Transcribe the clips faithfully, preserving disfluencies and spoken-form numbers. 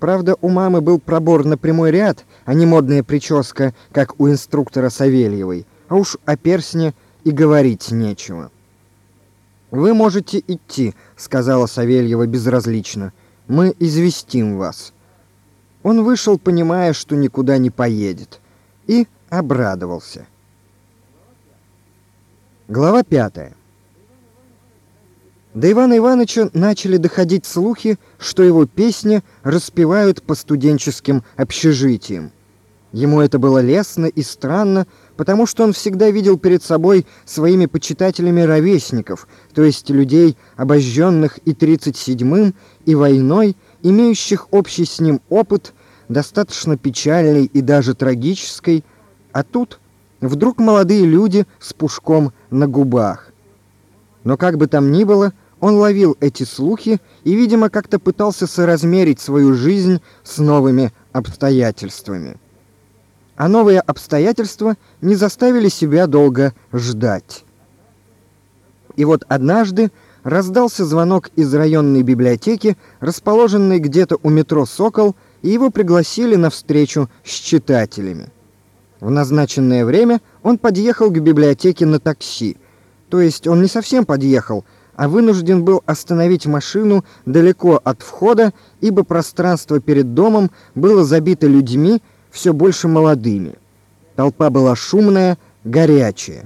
Правда, у мамы был пробор на прямой ряд, а не модная прическа, как у инструктора Савельевой. А уж о перстне и говорить нечего. «Вы можете идти», — сказала Савельева безразлично. «Мы известим вас». Он вышел, понимая, что никуда не поедет, и обрадовался. Глава пятая. До Ивана Ивановича начали доходить слухи, что его песни распевают по студенческим общежитиям. Ему это было лестно и странно, потому что он всегда видел перед собой своими почитателями ровесников, то есть людей, обожженных и тридцать седьмым, и войной, имеющих общий с ним опыт, достаточно печальный и даже трагический, а тут вдруг молодые люди с пушком на губах. Но как бы там ни было, он ловил эти слухи и, видимо, как-то пытался соразмерить свою жизнь с новыми обстоятельствами. А новые обстоятельства не заставили себя долго ждать. И вот однажды раздался звонок из районной библиотеки, расположенной где-то у метро «Сокол», и его пригласили на встречу с читателями. В назначенное время он подъехал к библиотеке на такси. То есть он не совсем подъехал, а вынужден был остановить машину далеко от входа, ибо пространство перед домом было забито людьми, все больше молодыми. Толпа была шумная, горячая.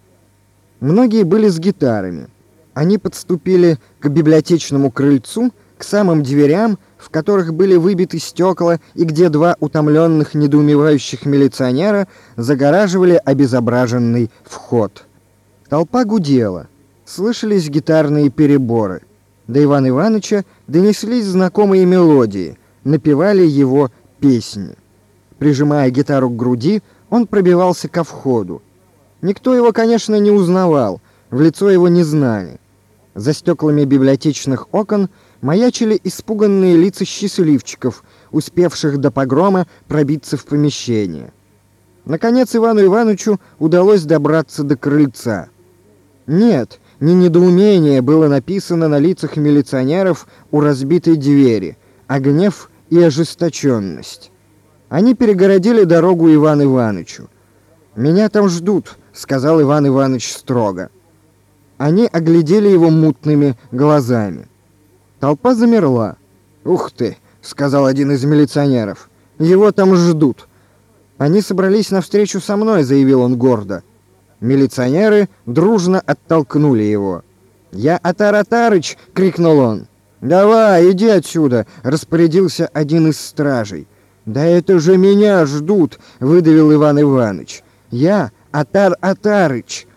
Многие были с гитарами. Они подступили к библиотечному крыльцу, к самым дверям, в которых были выбиты стекла, и где два утомленных, недоумевающих милиционера загораживали обезображенный вход. Толпа гудела, слышались гитарные переборы. До Ивана Ивановича донеслись знакомые мелодии, напевали его песни. Прижимая гитару к груди, он пробивался ко входу. Никто его, конечно, не узнавал, в лицо его не знали. За стеклами библиотечных окон маячили испуганные лица счастливчиков, успевших до погрома пробиться в помещение. Наконец Ивану Ивановичу удалось добраться до крыльца. Нет, не недоумение было написано на лицах милиционеров у разбитой двери, а гнев и ожесточенность. Они перегородили дорогу Ивану Ивановичу. «Меня там ждут», — сказал Иван Иванович строго. Они оглядели его мутными глазами. Толпа замерла. «Ух ты», — сказал один из милиционеров, — «его там ждут». «Они собрались навстречу со мной», — заявил он гордо. Милиционеры дружно оттолкнули его. «Я Атар Атарыч!» — крикнул он. «Давай, иди отсюда!» — распорядился один из стражей. «Да это же меня ждут!» — выдавил Иван Иванович. «Я Атар Атарыч!»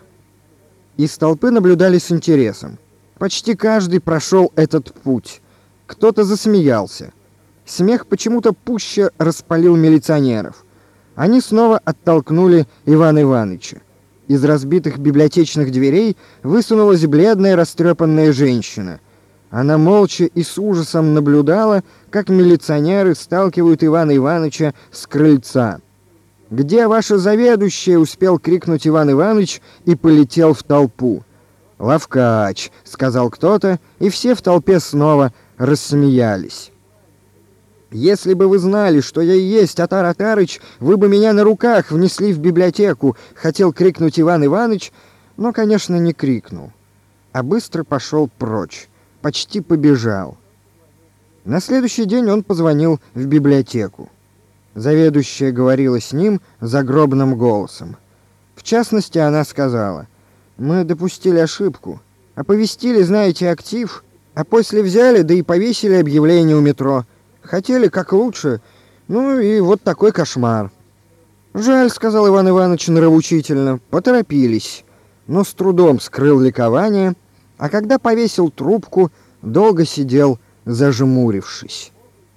Из толпы наблюдали с интересом. Почти каждый прошел этот путь. Кто-то засмеялся. Смех почему-то пуще распалил милиционеров. Они снова оттолкнули Ивана Ивановича. Из разбитых библиотечных дверей высунулась бледная растрепанная женщина. Она молча и с ужасом наблюдала, как милиционеры сталкивают Ивана Ивановича с крыльца. «Где ваша заведующая?» — успел крикнуть Иван Иванович и полетел в толпу. «Лавкач», — сказал кто-то, и все в толпе снова рассмеялись. «Если бы вы знали, что я и есть Атар Атарыч, вы бы меня на руках внесли в библиотеку», — хотел крикнуть Иван Иванович, но, конечно, не крикнул, а быстро пошел прочь, почти побежал. На следующий день он позвонил в библиотеку. Заведующая говорила с ним загробным голосом. В частности, она сказала: «Мы допустили ошибку. Оповестили, знаете, актив, а после взяли, да и повесили объявление у метро. Хотели как лучше, ну и вот такой кошмар». «Жаль», — сказал Иван Иванович нравоучительно, — «поторопились». Но с трудом скрыл ликование, а когда повесил трубку, долго сидел, зажмурившись.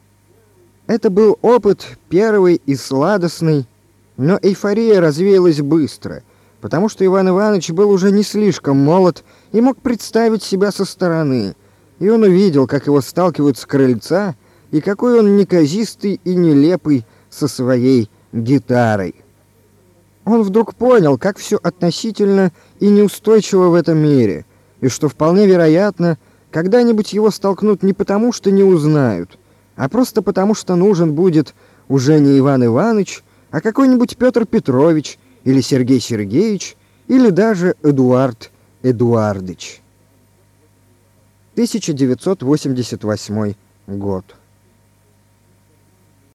Это был опыт первый и сладостный, но эйфория развеялась быстро, потому что Иван Иванович был уже не слишком молод и мог представить себя со стороны, и он увидел, как его сталкивают с крыльца, и какой он неказистый и нелепый со своей гитарой. Он вдруг понял, как все относительно и неустойчиво в этом мире, и что вполне вероятно, когда-нибудь его столкнут не потому, что не узнают, а просто потому, что нужен будет уже не Иван Иванович, а какой-нибудь Петр Петрович или Сергей Сергеевич или даже Эдуард Эдуардович. тысяча девятьсот восемьдесят восьмой год.